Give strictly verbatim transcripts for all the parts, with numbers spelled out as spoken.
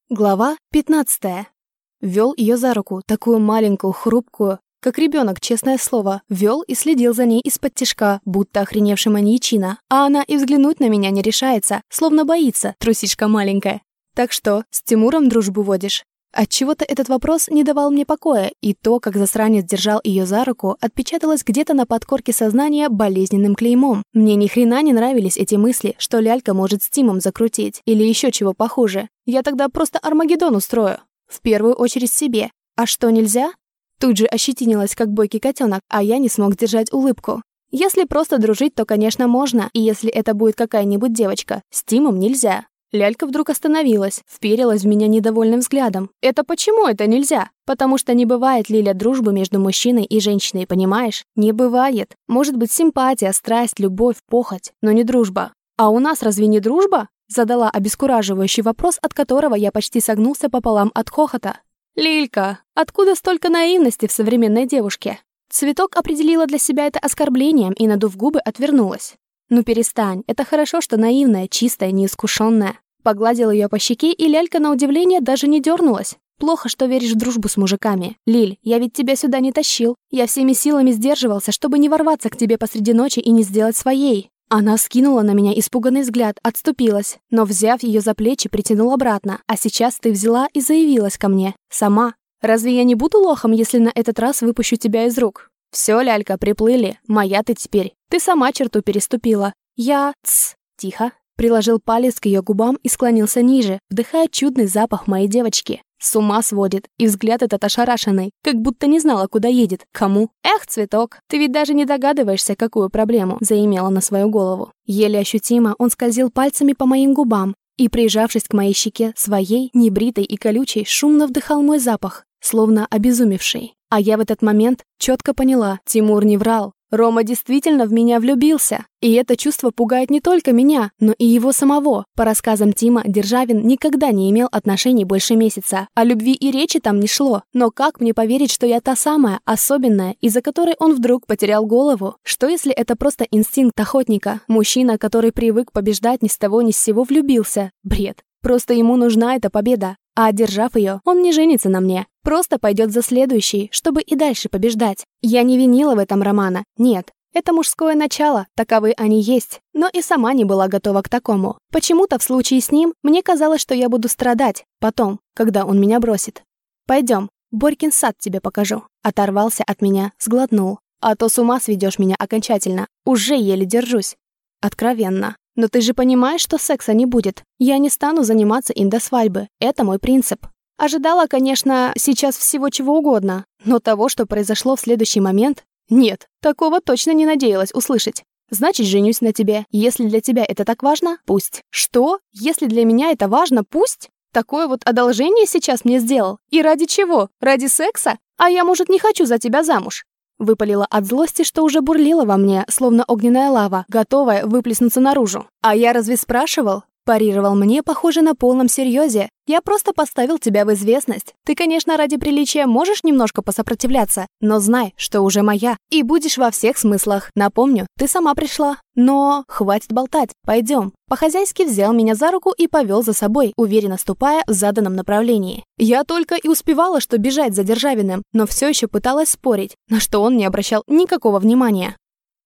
Глава пятнадцатая. Вел ее за руку, такую маленькую, хрупкую, как ребенок, честное слово, вел и следил за ней из-под тишка, будто охреневший маньячина, а она и взглянуть на меня не решается, словно боится, трусишка маленькая. Так что, с Тимуром дружбу водишь? Отчего-то этот вопрос не давал мне покоя, и то, как засранец держал ее за руку, отпечаталось где-то на подкорке сознания болезненным клеймом. Мне ни хрена не нравились эти мысли, что лялька может с Тимом закрутить, или еще чего похуже. Я тогда просто Армагеддон устрою. В первую очередь себе. А что, нельзя? Тут же ощетинилась, как бойкий котенок, а я не смог сдержать улыбку. Если просто дружить, то, конечно, можно, и если это будет какая-нибудь девочка, с Тимом нельзя. Лялька вдруг остановилась, вперилась в меня недовольным взглядом. «Это почему это нельзя? Потому что не бывает, Лиля, дружбы между мужчиной и женщиной, понимаешь? Не бывает. Может быть симпатия, страсть, любовь, похоть, но не дружба. А у нас разве не дружба?» Задала обескураживающий вопрос, от которого я почти согнулся пополам от хохота. «Лилька, откуда столько наивности в современной девушке?» Цветок определила для себя это оскорблением и, надув губы, отвернулась. «Ну перестань, это хорошо, что наивная, чистая, неискушенная». Погладил ее по щеке, и лялька, на удивление, даже не дернулась. «Плохо, что веришь в дружбу с мужиками. Лиль, я ведь тебя сюда не тащил. Я всеми силами сдерживался, чтобы не ворваться к тебе посреди ночи и не сделать своей». Она скинула на меня испуганный взгляд, отступилась, но, взяв ее за плечи, притянул обратно. «А сейчас ты взяла и заявилась ко мне. Сама. Разве я не буду лохом, если на этот раз выпущу тебя из рук?» «Все, лялька, приплыли. Моя ты теперь. Ты сама черту переступила. Я...» «Тсс, тихо». Приложил палец к ее губам и склонился ниже, вдыхая чудный запах моей девочки. С ума сводит, и взгляд этот ошарашенный, как будто не знала, куда едет, кому. «Эх, Цветок, ты ведь даже не догадываешься, какую проблему заимела на свою голову». Еле ощутимо он скользил пальцами по моим губам и, прижавшись к моей щеке своей, небритой и колючей, шумно вдыхал мой запах, словно обезумевший. А я в этот момент четко поняла, Тимур не врал. Рома действительно в меня влюбился. И это чувство пугает не только меня, но и его самого. По рассказам Тима, Державин никогда не имел отношений больше месяца. О любви и речи там не шло. Но как мне поверить, что я та самая, особенная, из-за которой он вдруг потерял голову? Что если это просто инстинкт охотника? Мужчина, который привык побеждать ни с того ни с сего, влюбился. Бред. Просто ему нужна эта победа. А одержав ее, он не женится на мне. Просто пойдет за следующей, чтобы и дальше побеждать. Я не винила в этом Романа. Нет. Это мужское начало, таковы они есть. Но и сама не была готова к такому. Почему-то в случае с ним мне казалось, что я буду страдать. Потом, когда он меня бросит. «Пойдем, Борькин сад тебе покажу». Оторвался от меня, сглотнул. «А то с ума сведешь меня окончательно. Уже еле держусь». Откровенно. «Но ты же понимаешь, что секса не будет. Я не стану заниматься им до свадьбы. Это мой принцип». Ожидала, конечно, сейчас всего чего угодно, но того, что произошло в следующий момент, нет, такого точно не надеялась услышать. «Значит, женюсь на тебе. Если для тебя это так важно, пусть». «Что? Если для меня это важно, пусть? Такое вот одолжение сейчас мне сделал? И ради чего? Ради секса? А я, может, не хочу за тебя замуж?» Выпалила от злости, что уже бурлила во мне, словно огненная лава, готовая выплеснуться наружу. «А я разве спрашивал?» Парировал мне, похоже, на полном серьезе. «Я просто поставил тебя в известность. Ты, конечно, ради приличия можешь немножко посопротивляться, но знай, что уже моя. И будешь во всех смыслах. Напомню, ты сама пришла. Но хватит болтать, пойдем». По-хозяйски взял меня за руку и повел за собой, уверенно ступая в заданном направлении. Я только и успевала, что бежать за Державиным, но все еще пыталась спорить, на что он не обращал никакого внимания.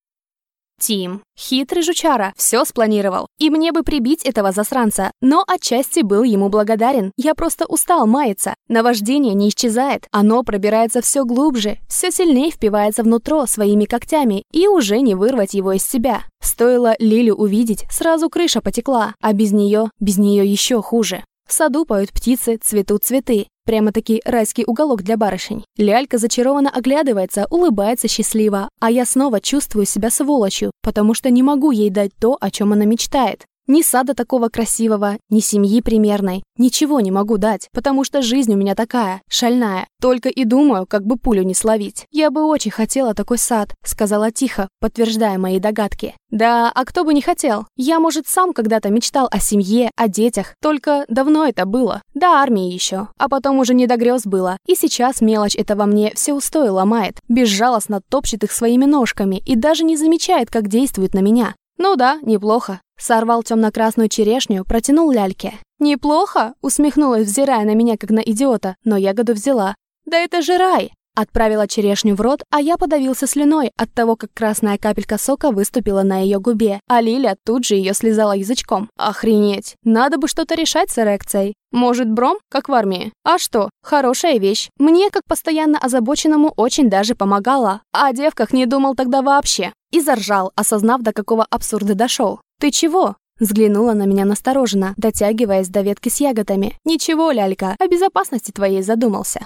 Тим, хитрый жучара, все спланировал. И мне бы прибить этого засранца, но отчасти был ему благодарен. Я просто устал маяться. Наваждение не исчезает, оно пробирается все глубже, все сильнее впивается внутрь своими когтями, и уже не вырвать его из себя. Стоило Лилю увидеть, сразу крыша потекла, а без нее, без нее еще хуже. В саду поют птицы, цветут цветы. Прямо-таки райский уголок для барышень. Лялька зачарованно оглядывается, улыбается счастливо, а я снова чувствую себя сволочью, потому что не могу ей дать то, о чем она мечтает. Ни сада такого красивого, ни семьи примерной. Ничего не могу дать, потому что жизнь у меня такая, шальная. Только и думаю, как бы пулю не словить. «Я бы очень хотела такой сад», — сказала тихо, подтверждая мои догадки. «Да, а кто бы не хотел? Я, может, сам когда-то мечтал о семье, о детях. Только давно это было. До армии еще. А потом уже не до грез было. И сейчас мелочь это во мне все устои ломает. Безжалостно топчет их своими ножками и даже не замечает, как действует на меня. Ну да, неплохо. Сорвал темно-красную черешню, протянул ляльке. «Неплохо?» — усмехнулась, взирая на меня, как на идиота, но ягоду взяла. «Да это же рай!» Отправила черешню в рот, а я подавился слюной от того, как красная капелька сока выступила на ее губе, а Лиля тут же ее слезала язычком. Охренеть! Надо бы что-то решать с эрекцией. Может, бром, как в армии? А что? Хорошая вещь. Мне, как постоянно озабоченному, очень даже помогала. О девках не думал тогда вообще. И заржал, осознав, до какого абсурда дошел. «Ты чего?» Взглянула на меня настороженно, дотягиваясь до ветки с ягодами. «Ничего, лялька, о безопасности твоей задумался».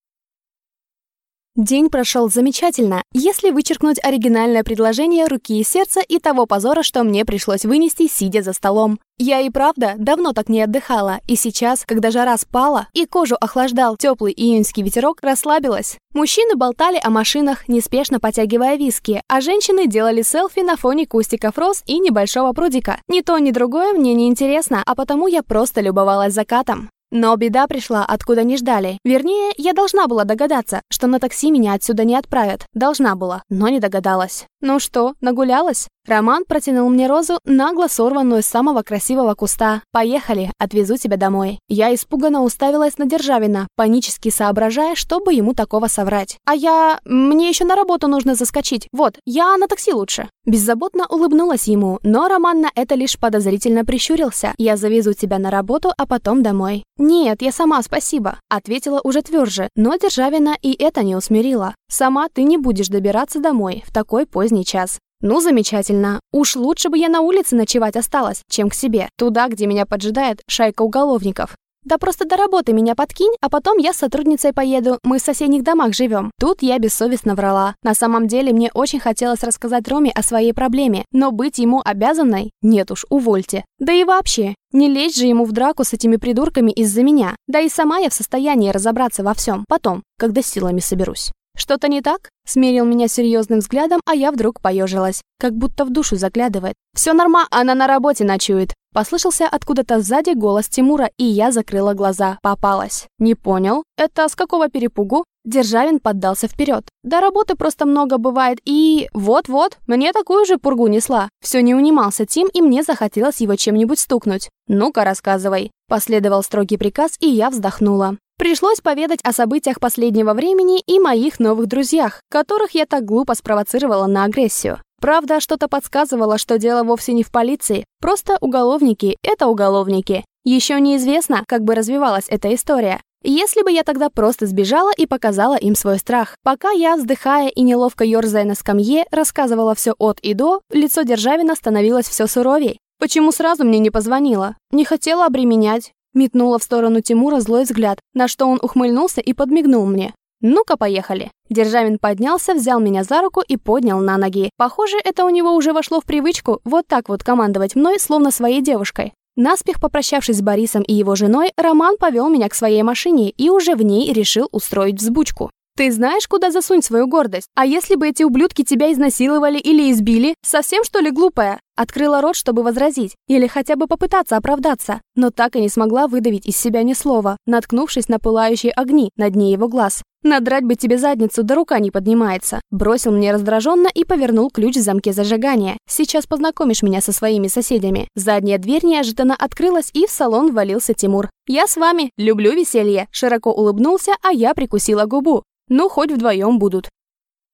День прошел замечательно, если вычеркнуть оригинальное предложение руки и сердца и того позора, что мне пришлось вынести, сидя за столом. Я и правда давно так не отдыхала, и сейчас, когда жара спала и кожу охлаждал теплый июньский ветерок, расслабилась. Мужчины болтали о машинах, неспешно потягивая виски, а женщины делали селфи на фоне кустиков роз и небольшого прудика. Ни то, ни другое мне не интересно, а потому я просто любовалась закатом. Но беда пришла, откуда не ждали. Вернее, я должна была догадаться, что на такси меня отсюда не отправят. Должна была, но не догадалась. Ну что, нагулялась? Роман протянул мне розу, нагло сорванную с самого красивого куста. «Поехали, отвезу тебя домой». Я испуганно уставилась на Державина, панически соображая, чтобы ему такого соврать. «А я... мне еще на работу нужно заскочить. Вот, я на такси лучше». Беззаботно улыбнулась ему, но Роман на это лишь подозрительно прищурился. «Я завезу тебя на работу, а потом домой». «Нет, я сама, спасибо», — ответила уже тверже, но Державина и это не усмирила. «Сама ты не будешь добираться домой в такой поздний час». «Ну, замечательно. Уж лучше бы я на улице ночевать осталась, чем к себе, туда, где меня поджидает шайка уголовников». «Да просто до работы меня подкинь, а потом я с сотрудницей поеду, мы в соседних домах живем». Тут я бессовестно врала. На самом деле мне очень хотелось рассказать Роме о своей проблеме, но быть ему обязанной? Нет уж, увольте. Да и вообще, не лезть же ему в драку с этими придурками из-за меня. Да и сама я в состоянии разобраться во всем, потом, когда силами соберусь. «Что-то не так?» — смерил меня серьезным взглядом, а я вдруг поежилась, как будто в душу заглядывает. «Все норма, она на работе ночует». Послышался откуда-то сзади голос Тимура, и я закрыла глаза. Попалась. «Не понял. Это с какого перепугу?» Державин поддался вперед. «Да работы просто много бывает, и... вот-вот, мне такую же пургу несла». Все не унимался Тим, и мне захотелось его чем-нибудь стукнуть. «Ну-ка, рассказывай». Последовал строгий приказ, и я вздохнула. Пришлось поведать о событиях последнего времени и моих новых друзьях, которых я так глупо спровоцировала на агрессию. Правда, что-то подсказывало, что дело вовсе не в полиции, просто уголовники — это уголовники. Еще неизвестно, как бы развивалась эта история. Если бы я тогда просто сбежала и показала им свой страх. Пока я, вздыхая и неловко ерзая на скамье, рассказывала все от и до, лицо Державина становилось все суровей. Почему сразу мне не позвонила? Не хотела обременять. Метнула в сторону Тимура злой взгляд, на что он ухмыльнулся и подмигнул мне. «Ну-ка, поехали». Державин поднялся, взял меня за руку и поднял на ноги. Похоже, это у него уже вошло в привычку вот так вот командовать мной, словно своей девушкой. Наспех попрощавшись с Борисом и его женой, Роман повел меня к своей машине и уже в ней решил устроить взбучку. «Ты знаешь, куда засунуть свою гордость? А если бы эти ублюдки тебя изнасиловали или избили? Совсем, что ли, глупая?» Открыла рот, чтобы возразить, или хотя бы попытаться оправдаться, но так и не смогла выдавить из себя ни слова, наткнувшись на пылающие огни на дне его глаз. «Надрать бы тебе задницу, да рука не поднимается», бросил мне раздраженно и повернул ключ в замке зажигания. «Сейчас познакомишь меня со своими соседями». Задняя дверь неожиданно открылась, и в салон ввалился Тимур. «Я с вами, люблю веселье», широко улыбнулся, а я прикусила губу. «Ну, хоть вдвоем будут».